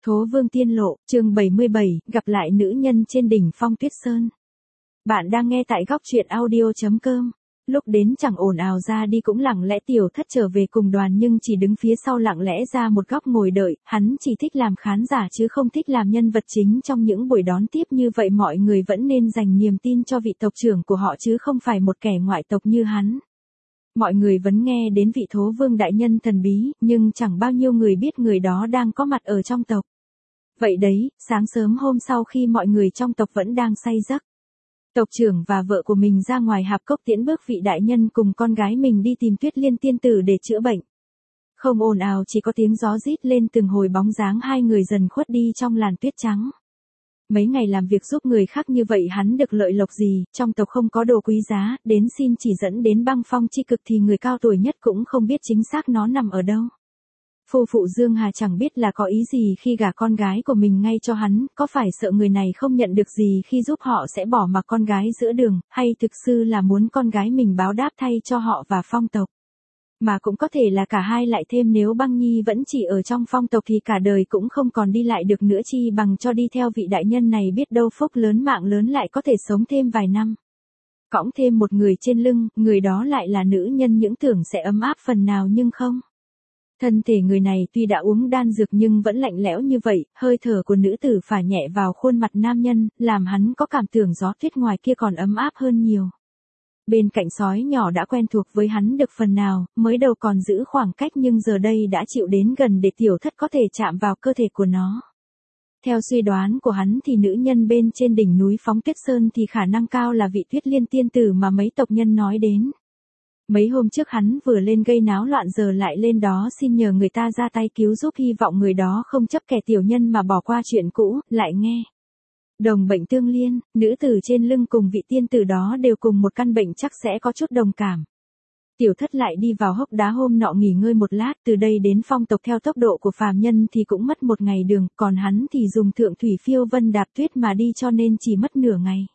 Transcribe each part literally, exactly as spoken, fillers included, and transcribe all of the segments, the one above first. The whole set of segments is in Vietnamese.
Thố Vương Tiên Lộ, chương bảy mươi bảy, gặp lại nữ nhân trên đỉnh phong Tuyết Sơn. Bạn đang nghe tại góc truyện audio chấm com. Lúc đến chẳng ồn ào ra đi cũng lặng lẽ Tiểu Thất trở về cùng đoàn nhưng chỉ đứng phía sau lặng lẽ ra một góc ngồi đợi, hắn chỉ thích làm khán giả chứ không thích làm nhân vật chính trong những buổi đón tiếp như vậy. Mọi người vẫn nên dành niềm tin cho vị tộc trưởng của họ chứ không phải một kẻ ngoại tộc như hắn. Mọi người vẫn nghe đến vị Thố Vương đại nhân thần bí, nhưng chẳng bao nhiêu người biết người đó đang có mặt ở trong tộc. Vậy đấy, sáng sớm hôm sau khi mọi người trong tộc vẫn đang say giấc, tộc trưởng và vợ của mình ra ngoài hạp cốc tiễn bước vị đại nhân cùng con gái mình đi tìm Tuyết Liên tiên tử để chữa bệnh. Không ồn ào, chỉ có tiếng gió rít lên từng hồi, bóng dáng hai người dần khuất đi trong làn tuyết trắng. Mấy ngày làm việc giúp người khác như vậy hắn được lợi lộc gì, trong tộc không có đồ quý giá, đến xin chỉ dẫn đến băng phong chi cực thì người cao tuổi nhất cũng không biết chính xác nó nằm ở đâu. Phu phụ Dương Hà chẳng biết là có ý gì khi gả con gái của mình ngay cho hắn, có phải sợ người này không nhận được gì khi giúp họ sẽ bỏ mặc con gái giữa đường, hay thực sự là muốn con gái mình báo đáp thay cho họ và phong tộc. Mà cũng có thể là cả hai lại thêm, nếu Băng Nhi vẫn chỉ ở trong phong tộc thì cả đời cũng không còn đi lại được nữa, chi bằng cho đi theo vị đại nhân này, biết đâu phúc lớn mạng lớn lại có thể sống thêm vài năm. Cõng thêm một người trên lưng, người đó lại là nữ nhân, những tưởng sẽ ấm áp phần nào nhưng không. Thân thể người này tuy đã uống đan dược nhưng vẫn lạnh lẽo như vậy, hơi thở của nữ tử phả nhẹ vào khuôn mặt nam nhân, làm hắn có cảm tưởng gió tuyết ngoài kia còn ấm áp hơn nhiều. Bên cạnh sói nhỏ đã quen thuộc với hắn được phần nào, mới đầu còn giữ khoảng cách nhưng giờ đây đã chịu đến gần để Tiểu Thất có thể chạm vào cơ thể của nó. Theo suy đoán của hắn thì nữ nhân bên trên đỉnh núi phóng Tuyết Sơn thì khả năng cao là vị Tuyết Liên tiên tử mà mấy tộc nhân nói đến. Mấy hôm trước hắn vừa lên gây náo loạn, giờ lại lên đó xin nhờ người ta ra tay cứu giúp, hy vọng người đó không chấp kẻ tiểu nhân mà bỏ qua chuyện cũ. Lại nghe đồng bệnh tương liên, nữ tử trên lưng cùng vị tiên tử đó đều cùng một căn bệnh, chắc sẽ có chút đồng cảm. Tiểu Thất lại đi vào hốc đá hôm nọ nghỉ ngơi một lát, từ đây đến phong tộc theo tốc độ của phàm nhân thì cũng mất một ngày đường, còn hắn thì dùng thượng thủy phiêu vân đạp tuyết mà đi cho nên chỉ mất nửa ngày.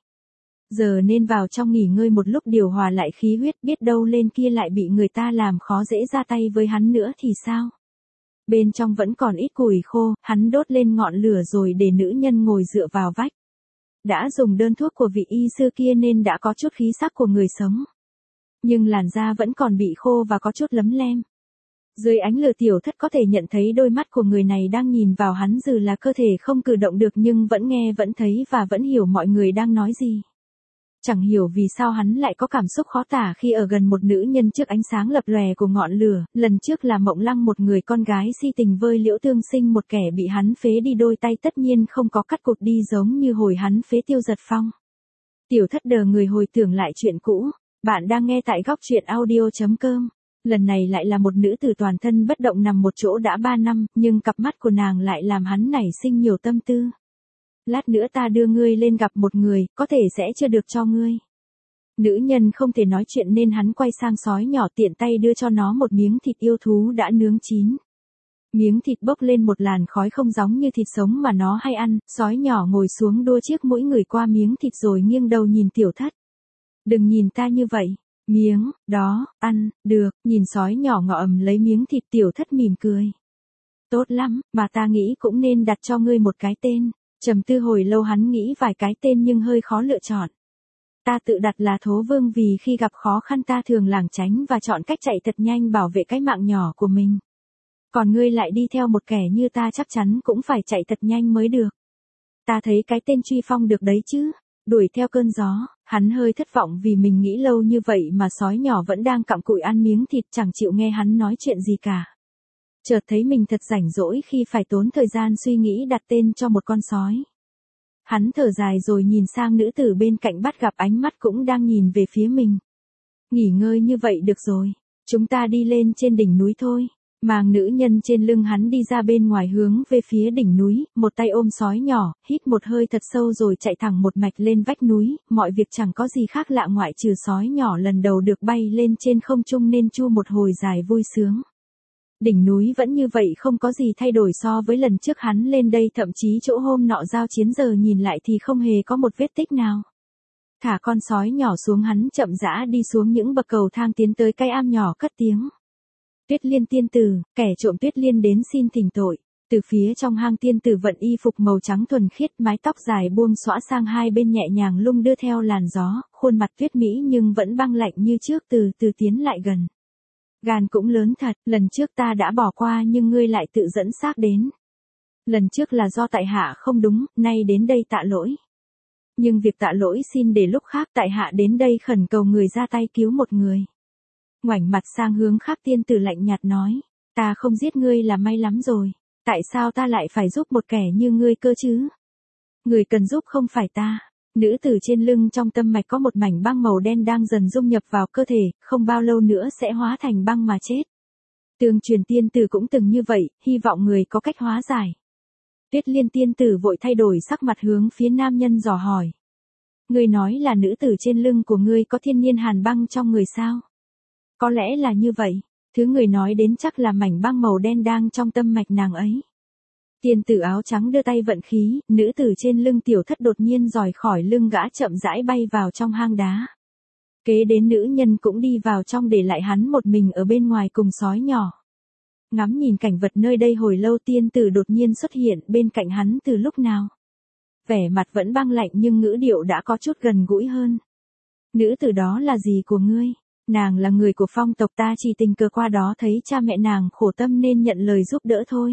Giờ nên vào trong nghỉ ngơi một lúc điều hòa lại khí huyết, biết đâu lên kia lại bị người ta làm khó dễ ra tay với hắn nữa thì sao? Bên trong vẫn còn ít củi khô, hắn đốt lên ngọn lửa rồi để nữ nhân ngồi dựa vào vách. Đã dùng đơn thuốc của vị y sư kia nên đã có chút khí sắc của người sống. Nhưng làn da vẫn còn bị khô và có chút lấm lem. Dưới ánh lửa Tiểu Thất có thể nhận thấy đôi mắt của người này đang nhìn vào hắn, dù là cơ thể không cử động được nhưng vẫn nghe vẫn thấy và vẫn hiểu mọi người đang nói gì. Chẳng hiểu vì sao hắn lại có cảm xúc khó tả khi ở gần một nữ nhân trước ánh sáng lập lòe của ngọn lửa. Lần trước là Mộng Lăng, một người con gái si tình với Liễu Tương Sinh, một kẻ bị hắn phế đi đôi tay, tất nhiên không có cắt cụt đi giống như hồi hắn phế Tiêu Giật Phong. Tiểu Thất đờ người hồi tưởng lại chuyện cũ. Bạn đang nghe tại góc truyện audio chấm com. Lần này lại là một nữ tử toàn thân bất động nằm một chỗ đã ba năm, nhưng cặp mắt của nàng lại làm hắn nảy sinh nhiều tâm tư. Lát nữa ta đưa ngươi lên gặp một người, có thể sẽ chưa được cho ngươi. Nữ nhân không thể nói chuyện nên hắn quay sang sói nhỏ, tiện tay đưa cho nó một miếng thịt yêu thú đã nướng chín. Miếng thịt bốc lên một làn khói không giống như thịt sống mà nó hay ăn, sói nhỏ ngồi xuống đua chiếc mũi người qua miếng thịt rồi nghiêng đầu nhìn Tiểu Thất. Đừng nhìn ta như vậy, miếng, đó, ăn, được, nhìn sói nhỏ ngọ ầm lấy miếng thịt. Tiểu Thất mỉm cười. Tốt lắm, mà ta nghĩ cũng nên đặt cho ngươi một cái tên. Trầm tư hồi lâu hắn nghĩ vài cái tên nhưng hơi khó lựa chọn. Ta tự đặt là Thố Vương vì khi gặp khó khăn ta thường lảng tránh và chọn cách chạy thật nhanh bảo vệ cái mạng nhỏ của mình. Còn ngươi lại đi theo một kẻ như ta chắc chắn cũng phải chạy thật nhanh mới được. Ta thấy cái tên Truy Phong được đấy chứ, đuổi theo cơn gió. Hắn hơi thất vọng vì mình nghĩ lâu như vậy mà sói nhỏ vẫn đang cặm cụi ăn miếng thịt, chẳng chịu nghe hắn nói chuyện gì cả. Chợt thấy mình thật rảnh rỗi khi phải tốn thời gian suy nghĩ đặt tên cho một con sói. Hắn thở dài rồi nhìn sang nữ tử bên cạnh, bắt gặp ánh mắt cũng đang nhìn về phía mình. Nghỉ ngơi như vậy được rồi, chúng ta đi lên trên đỉnh núi thôi. Mang nữ nhân trên lưng hắn đi ra bên ngoài hướng về phía đỉnh núi, một tay ôm sói nhỏ, hít một hơi thật sâu rồi chạy thẳng một mạch lên vách núi. Mọi việc chẳng có gì khác lạ ngoại trừ sói nhỏ lần đầu được bay lên trên không trung nên chu một hồi dài vui sướng. Đỉnh núi vẫn như vậy, không có gì thay đổi so với lần trước hắn lên đây, thậm chí chỗ hôm nọ giao chiến giờ nhìn lại thì không hề có một vết tích nào. Thả con sói nhỏ xuống, hắn chậm rãi đi xuống những bậc cầu thang tiến tới cái am nhỏ, cất tiếng. Tuyết Liên tiên tử, kẻ trộm Tuyết Liên đến xin thỉnh tội. Từ phía trong hang tiên tử vận y phục màu trắng thuần khiết, mái tóc dài buông xõa sang hai bên nhẹ nhàng lung đưa theo làn gió, khuôn mặt tuyết mỹ nhưng vẫn băng lạnh như trước từ từ tiến lại gần. Gan cũng lớn thật, lần trước ta đã bỏ qua nhưng ngươi lại tự dẫn xác đến. Lần trước là do tại hạ không đúng, nay đến đây tạ lỗi. Nhưng việc tạ lỗi xin để lúc khác, tại hạ đến đây khẩn cầu người ra tay cứu một người. Ngoảnh mặt sang hướng khác tiên tử lạnh nhạt nói, ta không giết ngươi là may lắm rồi, tại sao ta lại phải giúp một kẻ như ngươi cơ chứ? Người cần giúp không phải ta. Nữ tử trên lưng trong tâm mạch có một mảnh băng màu đen đang dần dung nhập vào cơ thể, không bao lâu nữa sẽ hóa thành băng mà chết. Tương truyền tiên tử cũng từng như vậy, hy vọng người có cách hóa giải. Tuyết Liên tiên tử vội thay đổi sắc mặt hướng phía nam nhân dò hỏi. Ngươi nói là nữ tử trên lưng của ngươi có thiên nhiên hàn băng trong người sao? Có lẽ là như vậy, thứ người nói đến chắc là mảnh băng màu đen đang trong tâm mạch nàng ấy. Tiên tử áo trắng đưa tay vận khí, nữ tử trên lưng tiểu thất đột nhiên giòi khỏi lưng gã chậm rãi bay vào trong hang đá. Kế đến nữ nhân cũng đi vào trong để lại hắn một mình ở bên ngoài cùng sói nhỏ. Ngắm nhìn cảnh vật nơi đây hồi lâu tiên tử đột nhiên xuất hiện bên cạnh hắn từ lúc nào. Vẻ mặt vẫn băng lạnh nhưng ngữ điệu đã có chút gần gũi hơn. Nữ tử đó là gì của ngươi? Nàng là người của phong tộc ta, chỉ tình cờ qua đó thấy cha mẹ nàng khổ tâm nên nhận lời giúp đỡ thôi.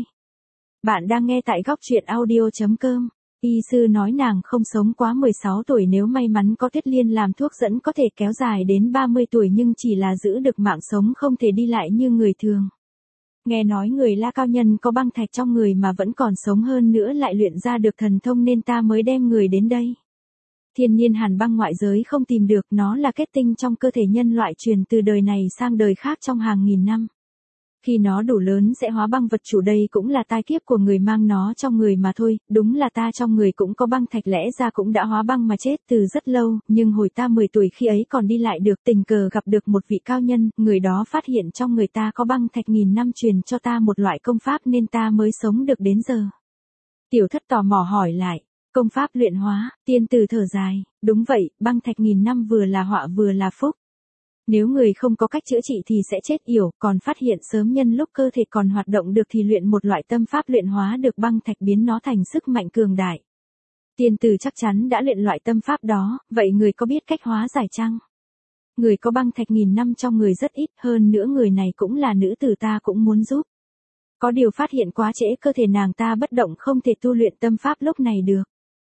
Bạn đang nghe tại góc truyện audio chấm com. Y sư nói nàng không sống quá mười sáu tuổi, nếu may mắn có Tuyết Liên làm thuốc dẫn có thể kéo dài đến ba mươi tuổi, nhưng chỉ là giữ được mạng sống không thể đi lại như người thường. Nghe nói người La Cao Nhân có băng thạch trong người mà vẫn còn sống, hơn nữa lại luyện ra được thần thông nên ta mới đem người đến đây. Thiên nhiên hàn băng ngoại giới không tìm được, nó là kết tinh trong cơ thể nhân loại truyền từ đời này sang đời khác trong hàng nghìn năm. Khi nó đủ lớn sẽ hóa băng vật chủ, đây cũng là tai kiếp của người mang nó trong người mà thôi. Đúng là ta trong người cũng có băng thạch, lẽ ra cũng đã hóa băng mà chết từ rất lâu, nhưng hồi ta mười tuổi khi ấy còn đi lại được, tình cờ gặp được một vị cao nhân, người đó phát hiện trong người ta có băng thạch, nghìn năm truyền cho ta một loại công pháp nên ta mới sống được đến giờ. Tiểu thất tò mò hỏi lại, công pháp luyện hóa? Tiên tử thở dài, đúng vậy, băng thạch nghìn năm vừa là họa vừa là phúc. Nếu người không có cách chữa trị thì sẽ chết yểu, còn phát hiện sớm nhân lúc cơ thể còn hoạt động được thì luyện một loại tâm pháp luyện hóa được băng thạch, biến nó thành sức mạnh cường đại. Tiên tử chắc chắn đã luyện loại tâm pháp đó, vậy người có biết cách hóa giải chăng? Người có băng thạch nghìn năm trong người rất ít, hơn nữa người này cũng là nữ tử ta cũng muốn giúp. Có điều phát hiện quá trễ, cơ thể nàng ta bất động không thể tu luyện tâm pháp lúc này được.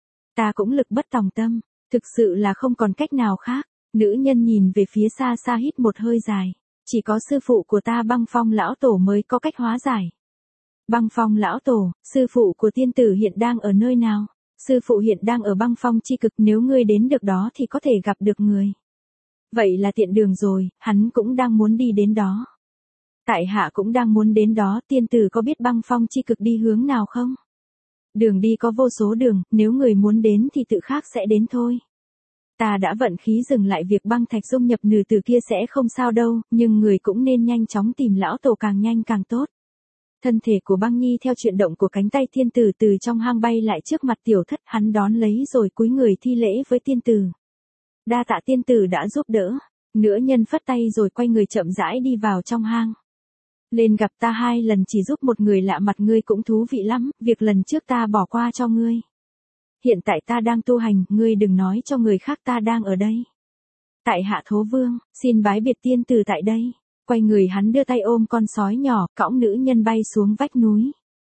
Ta cũng lực bất tòng tâm, thực sự là không còn cách nào khác. Nữ nhân nhìn về phía xa xa hít một hơi dài. Chỉ có sư phụ của ta Băng Phong lão tổ mới có cách hóa giải. Băng Phong lão tổ, sư phụ của tiên tử hiện đang ở nơi nào? Sư phụ hiện đang ở Băng Phong chi cực, nếu ngươi đến được đó thì có thể gặp được người. Vậy là tiện đường rồi, hắn cũng đang muốn đi đến đó. Tại hạ cũng đang muốn đến đó, tiên tử có biết Băng Phong chi cực đi hướng nào không? Đường đi có vô số đường, nếu người muốn đến thì tự khác sẽ đến thôi. Ta đã vận khí dừng lại việc băng thạch dung nhập nử từ kia sẽ không sao đâu, nhưng người cũng nên nhanh chóng tìm lão tổ, càng nhanh càng tốt. Thân thể của Băng Nhi theo chuyển động của cánh tay tiên tử từ trong hang bay lại trước mặt tiểu thất, hắn đón lấy rồi cúi người thi lễ với tiên tử. Đa tạ tiên tử đã giúp đỡ. Nữ nhân phất tay rồi quay người chậm rãi đi vào trong hang. Lên gặp ta hai lần chỉ giúp một người lạ mặt, ngươi cũng thú vị lắm, việc lần trước ta bỏ qua cho ngươi. Hiện tại ta đang tu hành, ngươi đừng nói cho người khác ta đang ở đây. Tại hạ Thố Vương, xin bái biệt tiên tử tại đây. Quay người hắn đưa tay ôm con sói nhỏ, cõng nữ nhân bay xuống vách núi.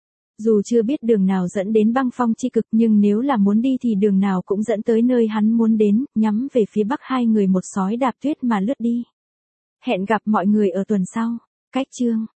Dù chưa biết đường nào dẫn đến Băng Phong chi cực, nhưng nếu là muốn đi thì đường nào cũng dẫn tới nơi hắn muốn đến, nhắm về phía bắc, hai người một sói đạp tuyết mà lướt đi. Hẹn gặp mọi người ở tuần sau. Cách chương